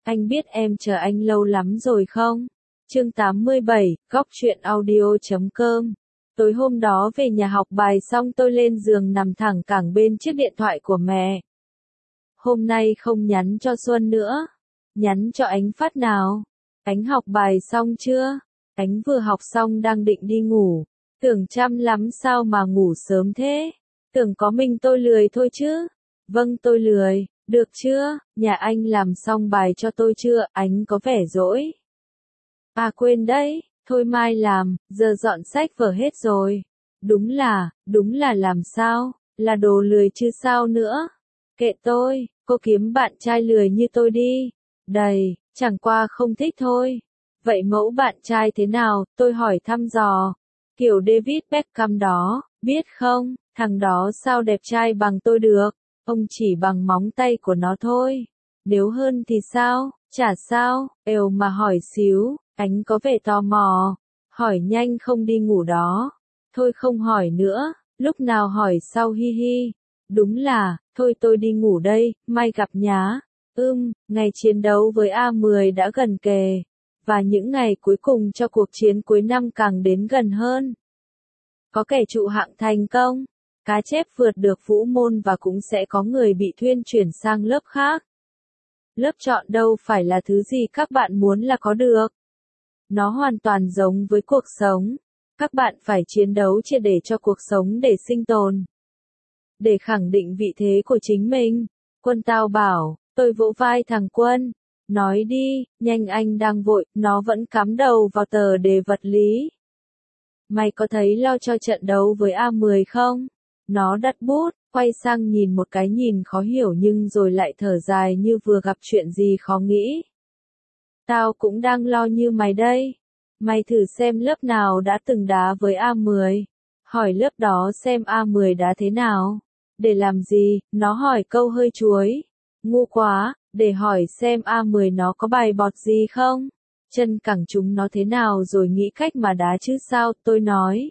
Anh biết em chờ anh lâu lắm rồi không? Chương 87, góc truyện audio.com. Tối hôm đó về nhà học bài xong tôi lên giường nằm thẳng cẳng bên chiếc điện thoại của mẹ. Hôm nay không nhắn cho Xuân nữa. Nhắn cho Ánh Phát nào. Ánh học bài xong chưa? Ánh vừa học xong đang định đi ngủ. Tưởng chăm lắm sao mà ngủ sớm thế? Tưởng có mình tôi lười thôi chứ? Vâng tôi lười. Được chưa? Nhà anh làm xong bài cho tôi chưa? Ánh có vẻ dỗi. À quên đấy, thôi mai làm, giờ dọn sách vở hết rồi. Đúng là làm sao? Là đồ lười chứ sao nữa? Kệ tôi, cô kiếm bạn trai lười như tôi đi. Đầy, chẳng qua không thích thôi. Vậy mẫu bạn trai thế nào? Tôi hỏi thăm dò. Kiểu David Beckham đó, biết không? Thằng đó sao đẹp trai bằng tôi được? Ông chỉ bằng móng tay của nó thôi. Nếu hơn thì sao? Chả sao, ều mà hỏi xíu, Ánh có vẻ tò mò. Hỏi nhanh không đi ngủ đó. Thôi không hỏi nữa, lúc nào hỏi sau hi hi. Đúng là, thôi tôi đi ngủ đây, mai gặp nhá. Ngày chiến đấu với A10 đã gần kề. Và những ngày cuối cùng cho cuộc chiến cuối năm càng đến gần hơn. Có kẻ trụ hạng thành công. Cá chép vượt được vũ môn và cũng sẽ có người bị thuyên chuyển sang lớp khác. Lớp chọn đâu phải là thứ gì các bạn muốn là có được. Nó hoàn toàn giống với cuộc sống. Các bạn phải chiến đấu triệt để cho cuộc sống để sinh tồn. Để khẳng định vị thế của chính mình. Quân tao bảo, tôi vỗ vai thằng Quân. Nói đi, nhanh anh đang vội, nó vẫn cắm đầu vào tờ đề vật lý. Mày có thấy lo cho trận đấu với A10 không? Nó đặt bút, quay sang nhìn một cái nhìn khó hiểu nhưng rồi lại thở dài như vừa gặp chuyện gì khó nghĩ. Tao cũng đang lo như mày đây. Mày thử xem lớp nào đã từng đá với A10. Hỏi lớp đó xem A10 đá thế nào. Để làm gì? Nó hỏi câu hơi chuối. Ngu quá, để hỏi xem A10 nó có bài bọt gì không? Chân cẳng chúng nó thế nào rồi nghĩ cách mà đá chứ sao, tôi nói.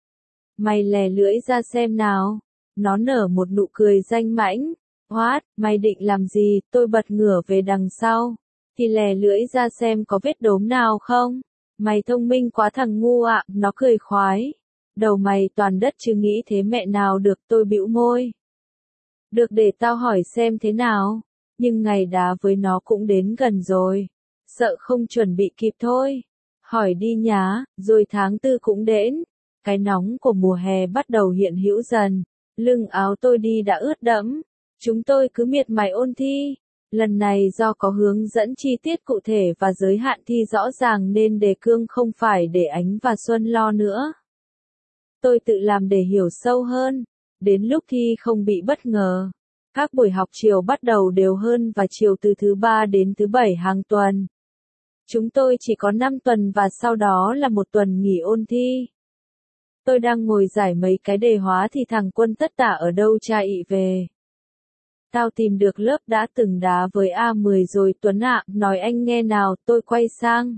Mày lè lưỡi ra xem nào. Nó nở một nụ cười danh mãnh. What, mày định làm gì? Tôi bật ngửa về đằng sau. Thì lè lưỡi ra xem có vết đốm nào không? Mày thông minh quá thằng ngu ạ, nó cười khoái. Đầu mày toàn đất chứ nghĩ thế mẹ nào được, tôi bĩu môi. Được để tao hỏi xem thế nào. Nhưng ngày đá với nó cũng đến gần rồi. Sợ không chuẩn bị kịp thôi. Hỏi đi nhá, rồi tháng 4 cũng đến. Cái nóng của mùa hè bắt đầu hiện hữu dần. Lưng áo tôi đi đã ướt đẫm. Chúng tôi cứ miệt mài ôn thi. Lần này do có hướng dẫn chi tiết cụ thể và giới hạn thi rõ ràng nên đề cương không phải để Ánh và Xuân lo nữa. Tôi tự làm để hiểu sâu hơn. Đến lúc thi không bị bất ngờ. Các buổi học chiều bắt đầu đều hơn và chiều từ thứ 3 đến thứ 7 hàng tuần. Chúng tôi chỉ có 5 tuần và sau đó là một tuần nghỉ ôn thi. Tôi đang ngồi giải mấy cái đề hóa thì thằng Quân tất tả ở đâu cha ị về. Tao tìm được lớp đã từng đá với A10 rồi Tuấn ạ, nói anh nghe nào, tôi quay sang.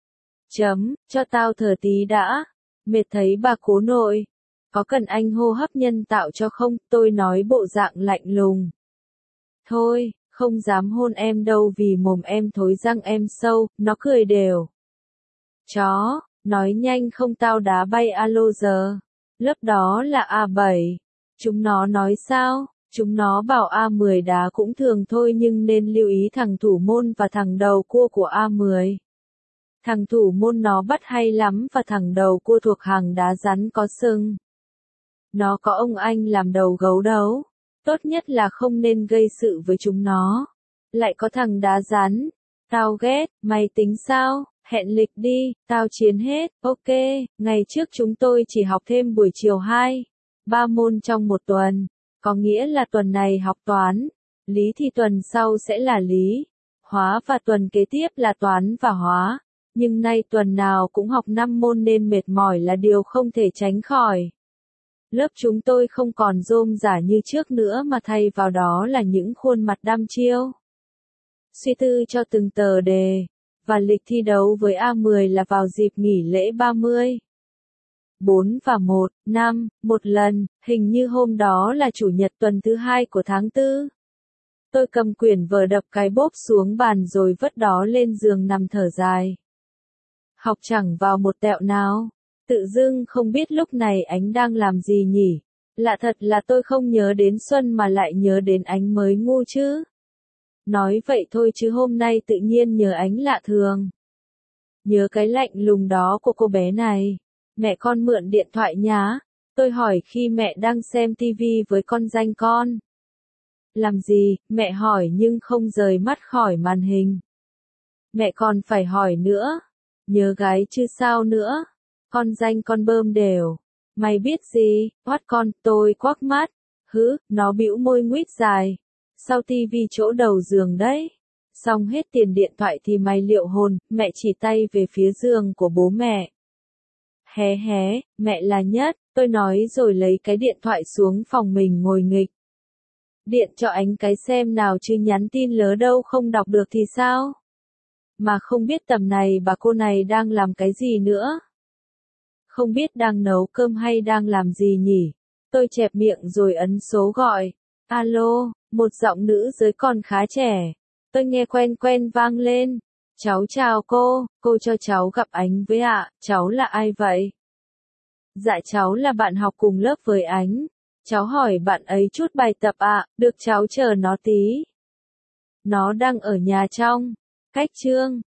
Cho tao thở tí đã. Mệt thấy bà cố nội. Có cần anh hô hấp nhân tạo cho không, tôi nói bộ dạng lạnh lùng. Thôi, không dám hôn em đâu vì mồm em thối răng em sâu, nó cười đều. Chó, nói nhanh không tao đá bay alo giờ. Lớp đó là A7. Chúng nó nói sao? Chúng nó bảo A10 đá cũng thường thôi nhưng nên lưu ý thằng thủ môn và thằng đầu cua của A10. Thằng thủ môn nó bắt hay lắm và thằng đầu cua thuộc hàng đá rắn có sừng. Nó có ông anh làm đầu gấu đấu. Tốt nhất là không nên gây sự với chúng nó. Lại có thằng đá rắn. Tao ghét, mày tính sao? Hẹn lịch đi, tao chiến hết. Ok, ngày trước chúng tôi chỉ học thêm buổi chiều 3 môn trong một tuần. Có nghĩa là tuần này học toán. Lý thì tuần sau sẽ là lý. Hóa và tuần kế tiếp là toán và hóa. Nhưng nay tuần nào cũng học 5 môn nên mệt mỏi là điều không thể tránh khỏi. Lớp chúng tôi không còn rôm rả như trước nữa mà thay vào đó là những khuôn mặt đăm chiêu. Suy tư cho từng tờ đề. Và lịch thi đấu với A10 là vào dịp nghỉ lễ 30. 4 và 1, 5, một lần, hình như hôm đó là chủ nhật tuần thứ 2 của tháng 4. Tôi cầm quyển vở đập cái bốp xuống bàn rồi vứt đó lên giường nằm thở dài. Học chẳng vào một tẹo nào. Tự dưng không biết lúc này anh đang làm gì nhỉ. Lạ thật là tôi không nhớ đến Xuân mà lại nhớ đến anh mới ngu chứ. Nói vậy thôi chứ hôm nay tự nhiên nhớ anh lạ thường. Nhớ cái lạnh lùng đó của cô bé này. Mẹ con mượn điện thoại nhá. Tôi hỏi khi mẹ đang xem tivi với con danh con. Làm gì, mẹ hỏi nhưng không rời mắt khỏi màn hình. Mẹ còn phải hỏi nữa. Nhớ gái chứ sao nữa. Con danh con bơm đều. Mày biết gì, quát con, tôi quắc mắt. Hứ, nó bĩu môi nguýt dài. Sau tivi chỗ đầu giường đấy. Xong hết tiền điện thoại thì mày liệu hồn, mẹ chỉ tay về phía giường của bố mẹ. Hé hé, mẹ là nhất, tôi nói rồi lấy cái điện thoại xuống phòng mình ngồi nghịch. Điện cho anh cái xem nào chứ nhắn tin lớ đâu không đọc được thì sao? Mà không biết tầm này bà cô này đang làm cái gì nữa? Không biết đang nấu cơm hay đang làm gì nhỉ? Tôi chẹp miệng rồi ấn số gọi. Alo, một giọng nữ giới còn khá trẻ. Tôi nghe quen quen vang lên. Cháu chào cô cho cháu gặp anh với ạ, cháu là ai vậy? Dạ cháu là bạn học cùng lớp với anh. Cháu hỏi bạn ấy chút bài tập ạ, được cháu chờ nó tí. Nó đang ở nhà trong. Cách chương.